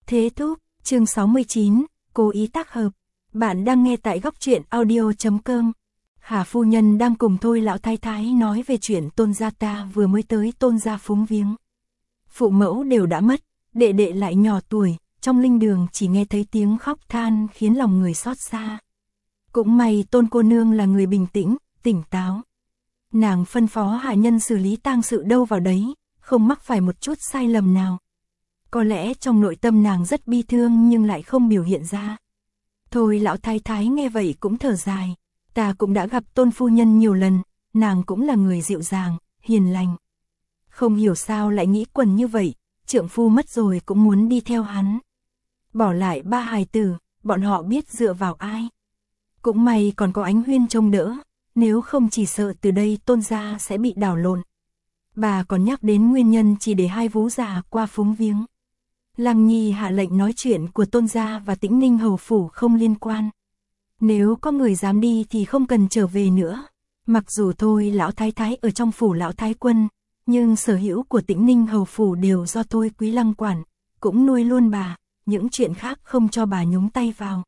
Thế thúc, chương 69, cố ý tác hợp. Bạn đang nghe tại góc truyện audio.com. Hà phu nhân đang cùng Thôi lão thái thái nói về chuyện Tôn gia ta vừa mới tới Tôn gia phúng viếng. Phụ mẫu đều đã mất, đệ đệ lại nhỏ tuổi, trong linh đường chỉ nghe thấy tiếng khóc than khiến lòng người xót xa. Cũng may Tôn cô nương là người bình tĩnh, tỉnh táo. Nàng phân phó hạ nhân xử lý tang sự đâu vào đấy, không mắc phải một chút sai lầm nào. Có lẽ trong nội tâm nàng rất bi thương nhưng lại không biểu hiện ra. Thôi lão thái thái nghe vậy cũng thở dài. Ta cũng đã gặp Tôn phu nhân nhiều lần, nàng cũng là người dịu dàng, hiền lành. Không hiểu sao lại nghĩ quần như vậy, trượng phu mất rồi cũng muốn đi theo hắn. Bỏ lại 3 hài tử, bọn họ biết dựa vào ai. Cũng may còn có Ánh Huyên trông đỡ, nếu không chỉ sợ từ đây Tôn gia sẽ bị đảo lộn. Bà còn nhắc đến nguyên nhân chỉ để 2 vú già qua phúng viếng. Lăng Nhi hạ lệnh nói chuyện của Tôn gia và Tĩnh Ninh hầu phủ không liên quan. Nếu có người dám đi thì không cần trở về nữa. Mặc dù Thôi lão thái thái ở trong phủ lão thái quân, nhưng sở hữu của Tĩnh Ninh hầu phủ đều do Thôi Quý Lăng quản, cũng nuôi luôn bà, những chuyện khác không cho bà nhúng tay vào.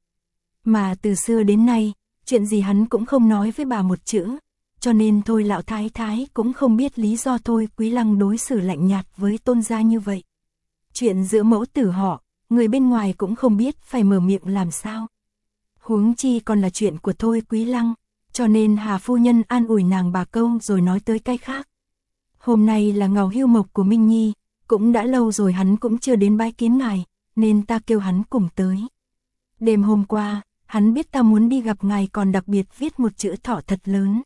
Mà từ xưa đến nay, chuyện gì hắn cũng không nói với bà một chữ, cho nên Thôi lão thái thái cũng không biết lý do Thôi Quý Lăng đối xử lạnh nhạt với Tôn gia như vậy. Chuyện giữa mẫu tử họ, người bên ngoài cũng không biết phải mở miệng làm sao. Huống chi còn là chuyện của Thôi Quý Lăng, cho nên Hà phu nhân an ủi nàng bà câu rồi nói tới cái khác. Hôm nay là ngào hưu mộc của Minh Nhi, cũng đã lâu rồi hắn cũng chưa đến bái kiến ngài, nên ta kêu hắn cùng tới. Đêm hôm qua, hắn biết ta muốn đi gặp ngài còn đặc biệt viết một chữ thọ thật lớn.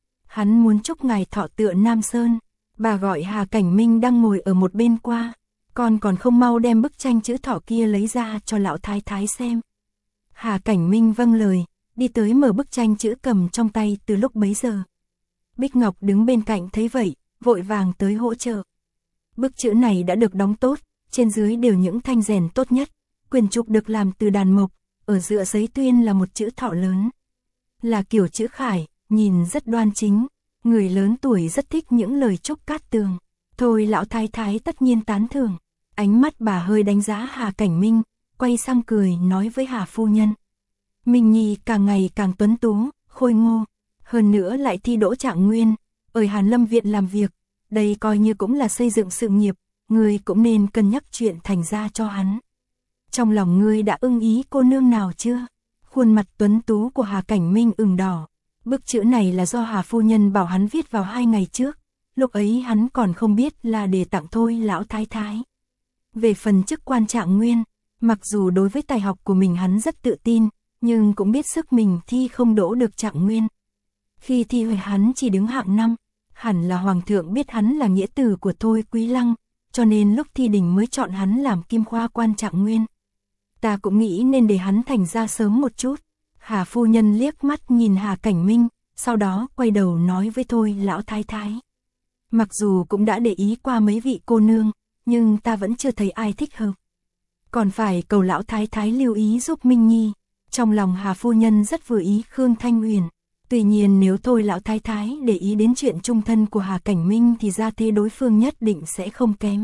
Hắn muốn chúc ngài thọ tựa Nam Sơn. Bà gọi Hà Cảnh Minh đang ngồi ở một bên qua. Con còn không mau đem bức tranh chữ thọ kia lấy ra cho lão thái thái xem. Hà Cảnh Minh vâng lời, đi tới mở bức tranh chữ cầm trong tay từ lúc bấy giờ. Bích Ngọc đứng bên cạnh thấy vậy, vội vàng tới hỗ trợ. Bức chữ này đã được đóng tốt, trên dưới đều những thanh rèn tốt nhất. Quyển trục được làm từ đàn mộc, ở giữa giấy tuyên là một chữ thọ lớn. Là kiểu chữ khải, nhìn rất đoan chính, người lớn tuổi rất thích những lời chúc cát tường. Thôi lão thái thái tất nhiên tán thưởng, ánh mắt bà hơi đánh giá Hà Cảnh Minh, quay sang cười nói với Hà phu nhân. Minh Nhi càng ngày càng tuấn tú, khôi ngô, hơn nữa lại thi đỗ trạng nguyên, ở Hàn Lâm viện làm việc, đây coi như cũng là xây dựng sự nghiệp, ngươi cũng nên cân nhắc chuyện thành gia cho hắn. Trong lòng ngươi đã ưng ý cô nương nào chưa? Khuôn mặt tuấn tú của Hà Cảnh Minh ửng đỏ. Bức chữ này là do Hà phu nhân bảo hắn viết vào 2 ngày trước, lúc ấy hắn còn không biết là để tặng Thôi lão thái thái. Về phần chức quan trạng nguyên, mặc dù đối với tài học của mình hắn rất tự tin, nhưng cũng biết sức mình thi không đỗ được trạng nguyên. Khi thi hồi hắn chỉ đứng hạng 5, hẳn là hoàng thượng biết hắn là nghĩa tử của Thôi Quý Lăng, cho nên lúc thi đình mới chọn hắn làm kim khoa quan trạng nguyên. Ta cũng nghĩ nên để hắn thành ra sớm một chút. Hà phu nhân liếc mắt nhìn Hà Cảnh Minh, sau đó quay đầu nói với Thôi lão thái thái. Mặc dù cũng đã để ý qua mấy vị cô nương, nhưng ta vẫn chưa thấy ai thích hợp. Còn phải cầu lão thái thái lưu ý giúp Minh Nhi. Trong lòng Hà phu nhân rất vừa ý Khương Thanh Huyền. Tuy nhiên nếu Thôi lão thái thái để ý đến chuyện chung thân của Hà Cảnh Minh thì gia thế đối phương nhất định sẽ không kém.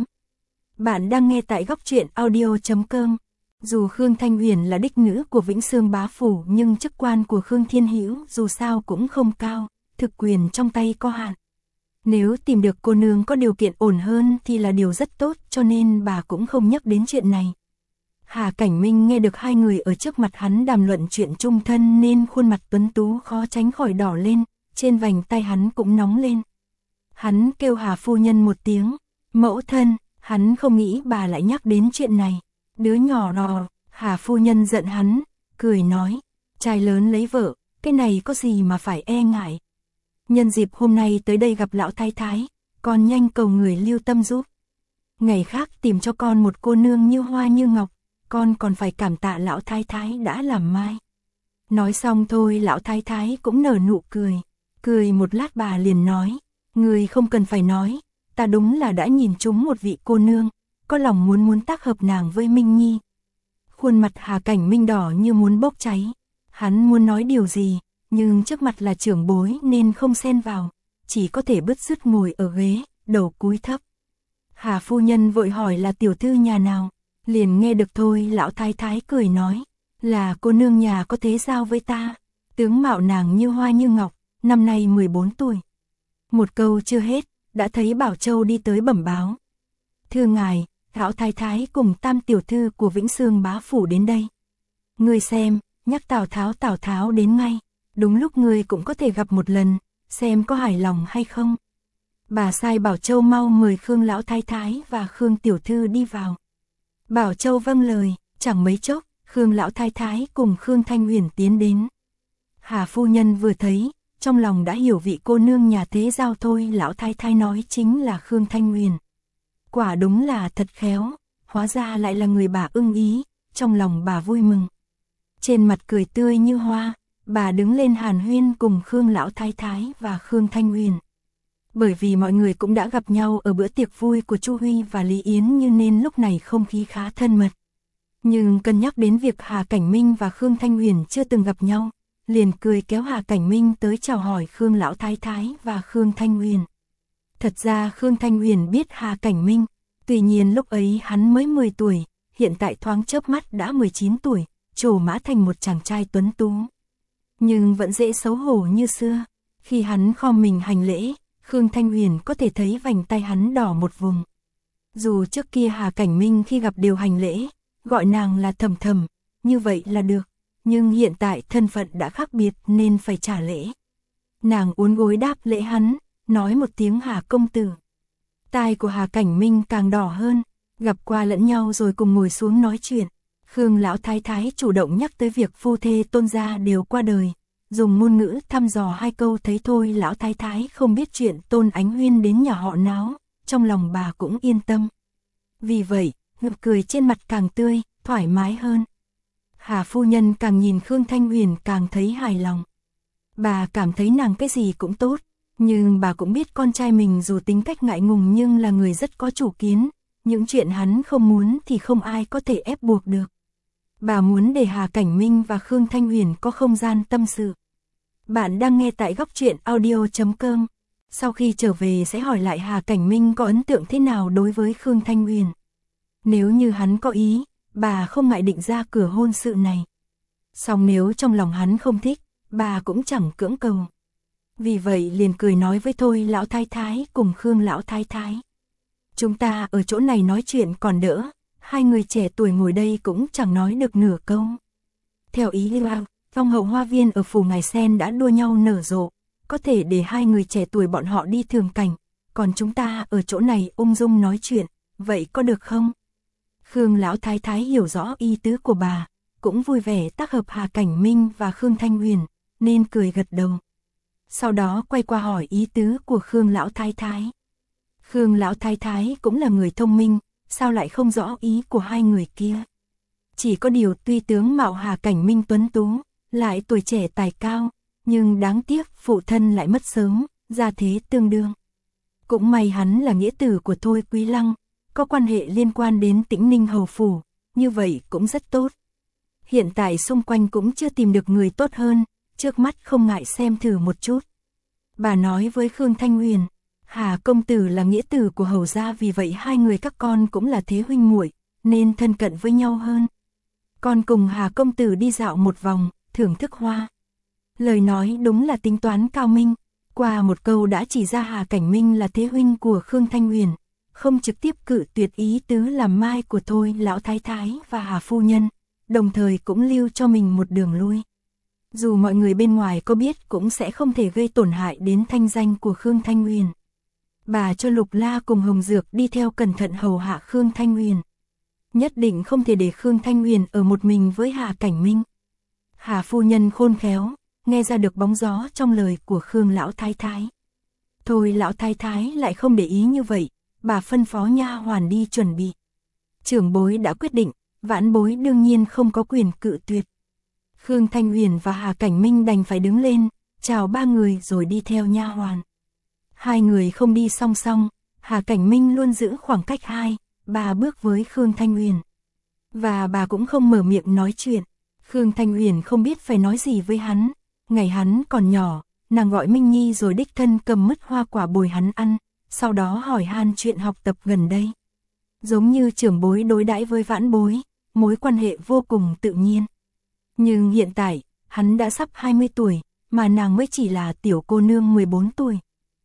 Bạn đang nghe tại góc truyện audio.com. Dù Khương Thanh Huyền là đích nữ của Vĩnh Xương bá phủ nhưng chức quan của Khương Thiên Hữu dù sao cũng không cao, thực quyền trong tay có hạn. Nếu tìm được cô nương có điều kiện ổn hơn thì là điều rất tốt, cho nên bà cũng không nhắc đến chuyện này. Hà Cảnh Minh nghe được 2 người ở trước mặt hắn đàm luận chuyện chung thân nên khuôn mặt tuấn tú khó tránh khỏi đỏ lên, trên vành tay hắn cũng nóng lên. Hắn kêu Hà phu nhân một tiếng, mẫu thân, hắn không nghĩ bà lại nhắc đến chuyện này. Đứa nhỏ đò, Hà phu nhân giận hắn, cười nói, trai lớn lấy vợ, cái này có gì mà phải e ngại. Nhân dịp hôm nay tới đây gặp lão thái thái, con nhanh cầu người lưu tâm giúp. Ngày khác tìm cho con một cô nương như hoa như ngọc, con còn phải cảm tạ lão thái thái đã làm mai. Nói xong thôi lão thái thái cũng nở nụ cười một lát bà liền nói, người không cần phải nói, ta đúng là đã nhìn trúng một vị cô nương, có lòng muốn tác hợp nàng với Minh Nhi. Khuôn mặt Hà Cảnh Minh đỏ như muốn bốc cháy, hắn muốn nói điều gì, nhưng trước mặt là trưởng bối nên không xen vào, chỉ có thể bứt rứt ngồi ở ghế, đầu cúi thấp. Hà phu nhân vội hỏi là tiểu thư nhà nào, Liền nghe được Thôi lão thái thái cười nói, là cô nương nhà có thế giao với ta. Tướng mạo nàng như hoa như ngọc, năm nay 14 tuổi. Một câu chưa hết, đã thấy Bảo Châu đi tới bẩm báo. Thưa ngài, lão thái thái cùng tam tiểu thư của Vĩnh Sương bá phủ đến đây. Ngươi xem, nhắc Tào Tháo đến ngay, đúng lúc ngươi cũng có thể gặp một lần, xem có hài lòng hay không. Bà sai Bảo Châu mau mời Khương lão thái thái và Khương tiểu thư đi vào. Bảo Châu vâng lời, chẳng mấy chốc, Khương lão thái thái cùng Khương Thanh Huyền tiến đến. Hà phu nhân vừa thấy, trong lòng đã hiểu vị cô nương nhà thế giao Thôi lão thái thái nói chính là Khương Thanh Huyền. Quả đúng là thật khéo, hóa ra lại là người bà ưng ý, trong lòng bà vui mừng. Trên mặt cười tươi như hoa, bà đứng lên hàn huyên cùng Khương lão thái thái và Khương Thanh Huyền. Bởi vì mọi người cũng đã gặp nhau ở bữa tiệc vui của Chu Huy và Lý Yến như nên lúc này không khí khá thân mật. Nhưng cân nhắc đến việc Hà Cảnh Minh và Khương Thanh Huyền chưa từng gặp nhau, liền cười kéo Hà Cảnh Minh tới chào hỏi Khương lão thái thái và Khương Thanh Huyền. Thật ra Khương Thanh Huyền biết Hà Cảnh Minh, tuy nhiên lúc ấy hắn mới 10 tuổi, hiện tại thoáng chớp mắt đã 19 tuổi, trổ mã thành một chàng trai tuấn tú. Nhưng vẫn dễ xấu hổ như xưa, khi hắn khom mình hành lễ, Khương Thanh Huyền có thể thấy vành tay hắn đỏ một vùng. Dù trước kia Hà Cảnh Minh khi gặp đều hành lễ, gọi nàng là Thầm Thầm, như vậy là được, nhưng hiện tại thân phận đã khác biệt nên phải trả lễ. Nàng uốn gối đáp lễ hắn, nói một tiếng Hà công tử. Tai của Hà Cảnh Minh càng đỏ hơn, gặp qua lẫn nhau rồi cùng ngồi xuống nói chuyện. Khương lão thái thái chủ động nhắc tới việc phu thê Tôn gia đều qua đời, dùng ngôn ngữ thăm dò hai câu thấy Thôi lão thái thái không biết chuyện Tôn Ánh Huyên đến nhà họ náo, trong lòng bà cũng yên tâm. Vì vậy, nụ cười trên mặt càng tươi, thoải mái hơn. Hà phu nhân càng nhìn Khương Thanh Huyền càng thấy hài lòng. Bà cảm thấy nàng cái gì cũng tốt, nhưng bà cũng biết con trai mình dù tính cách ngại ngùng nhưng là người rất có chủ kiến, những chuyện hắn không muốn thì không ai có thể ép buộc được. Bà muốn để Hà Cảnh Minh và Khương Thanh Huyền có không gian tâm sự. Bạn đang nghe tại góc truyện audio.com. Sau khi trở về sẽ hỏi lại Hà Cảnh Minh có ấn tượng thế nào đối với Khương Thanh Huyền. Nếu như hắn có ý, bà không ngại định ra cửa hôn sự này. Song nếu trong lòng hắn không thích, bà cũng chẳng cưỡng cầu. Vì vậy liền cười nói với Thôi lão thái thái cùng Khương lão thái thái. Chúng ta ở chỗ này nói chuyện còn đỡ, hai người trẻ tuổi ngồi đây cũng chẳng nói được nửa câu. Theo ý Lưu, phong hậu hoa viên ở phủ Ngài Sen đã đua nhau nở rộ, có thể để hai người trẻ tuổi bọn họ đi thường cảnh, còn chúng ta ở chỗ này ung dung nói chuyện, vậy có được không? Khương lão thái thái hiểu rõ ý tứ của bà, cũng vui vẻ tác hợp Hà Cảnh Minh và Khương Thanh Huyền, nên cười gật đầu. Sau đó quay qua hỏi ý tứ của Khương lão thái thái. Khương lão thái thái cũng là người thông minh, sao lại không rõ ý của hai người kia. Chỉ có điều tuy tướng mạo Hà Cảnh Minh tuấn tú, lại tuổi trẻ tài cao, nhưng đáng tiếc phụ thân lại mất sớm, gia thế tương đương. Cũng may hắn là nghĩa tử của Thôi Quý Lăng, có quan hệ liên quan đến Tĩnh Ninh hầu phủ, như vậy cũng rất tốt. Hiện tại xung quanh cũng chưa tìm được người tốt hơn, trước mắt không ngại xem thử một chút. Bà nói với Khương Thanh Huyền, Hà công tử là nghĩa tử của hầu gia, vì vậy hai người các con cũng là thế huynh muội, nên thân cận với nhau hơn. Con cùng Hà công tử đi dạo một vòng, thưởng thức hoa. Lời nói đúng là tính toán cao minh, qua một câu đã chỉ ra Hà Cảnh Minh là thế huynh của Khương Thanh Huyền, không trực tiếp cự tuyệt ý tứ làm mai của Thôi lão thái thái và Hà phu nhân, đồng thời cũng lưu cho mình một đường lui. Dù mọi người bên ngoài có biết cũng sẽ không thể gây tổn hại đến thanh danh của Khương Thanh Huyền. Bà cho Lục La cùng Hồng Dược đi theo cẩn thận hầu hạ Khương Thanh Huyền. Nhất định không thể để Khương Thanh Huyền ở một mình với Hà Cảnh Minh. Hà phu nhân khôn khéo, nghe ra được bóng gió trong lời của Khương lão thái thái. Thôi lão thái thái lại không để ý như vậy, bà phân phó nha hoàn đi chuẩn bị. Trưởng bối đã quyết định, vãn bối đương nhiên không có quyền cự tuyệt. Khương Thanh Huyền và Hà Cảnh Minh đành phải đứng lên, chào ba người rồi đi theo nha hoàn. Hai người không đi song song, Hà Cảnh Minh luôn giữ khoảng cách 2-3 bước với Khương Thanh Huyền. Và bà cũng không mở miệng nói chuyện. Khương Thanh Huyền không biết phải nói gì với hắn. Ngày hắn còn nhỏ, nàng gọi Minh Nhi rồi đích thân cầm mứt hoa quả bồi hắn ăn, sau đó hỏi han chuyện học tập gần đây. giống như trưởng bối đối đãi với vãn bối, mối quan hệ vô cùng tự nhiên. Nhưng hiện tại, hắn đã sắp 20 tuổi, mà nàng mới chỉ là tiểu cô nương 14 tuổi.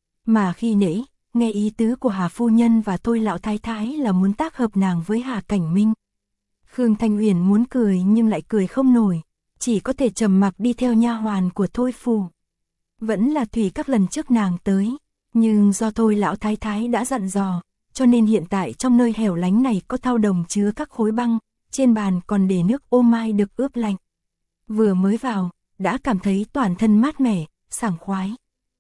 Mà khi nãy, nghe ý tứ của Hà phu nhân và Thôi lão thái thái là muốn tác hợp nàng với Hà Cảnh Minh. Khương Thanh Huyền muốn cười nhưng lại cười không nổi, chỉ có thể trầm mặc đi theo nha hoàn của Thôi phủ. Vẫn là Thủy các lần trước nàng tới, nhưng do Thôi lão thái thái đã dặn dò, cho nên hiện tại trong nơi hẻo lánh này có thau đồng chứa các khối băng, trên bàn còn để nước ô mai được ướp lạnh. Vừa mới vào, đã cảm thấy toàn thân mát mẻ, sảng khoái.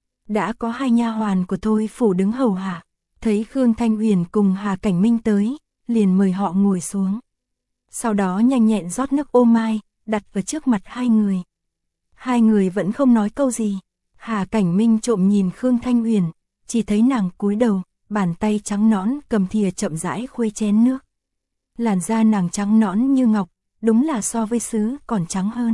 Đã có hai nha hoàn của Thôi phủ đứng hầu hạ, thấy Khương Thanh Huyền cùng Hà Cảnh Minh tới, liền mời họ ngồi xuống. Sau đó nhanh nhẹn rót nước ô mai, đặt vào trước mặt hai người. Hai người vẫn không nói câu gì. Hà Cảnh Minh trộm nhìn Khương Thanh Huyền, chỉ thấy nàng cúi đầu, bàn tay trắng nõn cầm thìa chậm rãi khuấy chén nước. Làn da nàng trắng nõn như ngọc, đúng là so với sứ còn trắng hơn.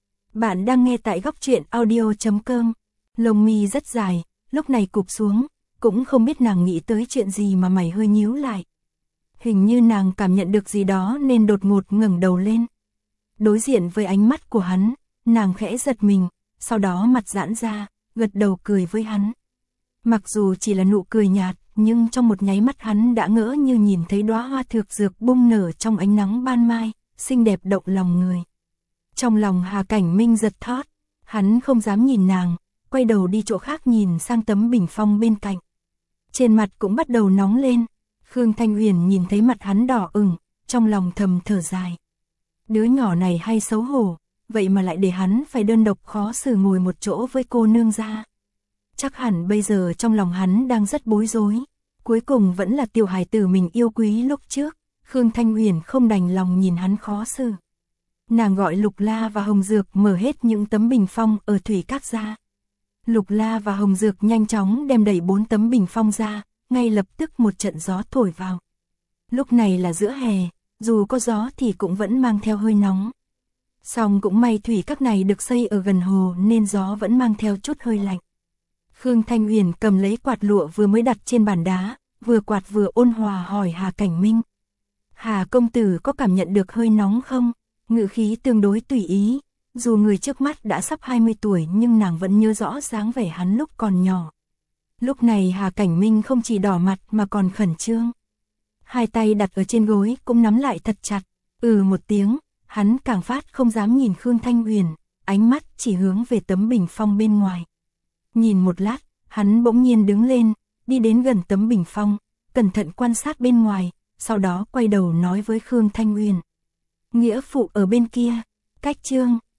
Bạn đang nghe tại góc truyện audio.com. Lông mi rất dài, lúc này cụp xuống, cũng không biết nàng nghĩ tới chuyện gì mà mày hơi nhíu lại. Hình như nàng cảm nhận được gì đó nên đột ngột ngẩng đầu lên. Đối diện với ánh mắt của hắn, nàng khẽ giật mình, sau đó mặt giãn ra, gật đầu cười với hắn. Mặc dù chỉ là nụ cười nhạt, nhưng trong một nháy mắt hắn đã ngỡ như nhìn thấy đóa hoa thược dược bung nở trong ánh nắng ban mai, xinh đẹp động lòng người. Trong lòng Hà Cảnh Minh giật thót, hắn không dám nhìn nàng, quay đầu đi chỗ khác nhìn sang tấm bình phong bên cạnh. Trên mặt cũng bắt đầu nóng lên, Khương Thanh Huyền nhìn thấy mặt hắn đỏ ửng, trong lòng thầm thở dài. Đứa nhỏ này hay xấu hổ, vậy mà lại để hắn phải đơn độc khó xử ngồi một chỗ với cô nương gia. Chắc hẳn bây giờ trong lòng hắn đang rất bối rối, cuối cùng vẫn là tiểu hài tử mình yêu quý lúc trước, Khương Thanh Huyền không đành lòng nhìn hắn khó xử. Nàng gọi Lục La và Hồng Dược mở hết những tấm bình phong ở thủy các ra. Lục La và Hồng Dược nhanh chóng đem đẩy 4 tấm bình phong ra, ngay lập tức một trận gió thổi vào. Lúc này là giữa hè, dù có gió thì cũng vẫn mang theo hơi nóng. Song cũng may thủy các này được xây ở gần hồ nên gió vẫn mang theo chút hơi lạnh. Khương Thanh Huyền cầm lấy quạt lụa vừa mới đặt trên bàn đá, vừa quạt vừa ôn hòa hỏi Hà Cảnh Minh. Hà công tử có cảm nhận được hơi nóng không? Ngữ khí tương đối tùy ý, dù người trước mắt đã sắp 20 tuổi nhưng nàng vẫn nhớ rõ dáng vẻ hắn lúc còn nhỏ. Lúc này Hà Cảnh Minh không chỉ đỏ mặt mà còn khẩn trương. Hai tay đặt ở trên gối cũng nắm lại thật chặt, một tiếng, hắn càng phát không dám nhìn Khương Thanh Huyền, ánh mắt chỉ hướng về tấm bình phong bên ngoài. Nhìn một lát, hắn bỗng nhiên đứng lên, đi đến gần tấm bình phong, cẩn thận quan sát bên ngoài, sau đó quay đầu nói với Khương Thanh Huyền. Nghĩa phụ ở bên kia, cách chương.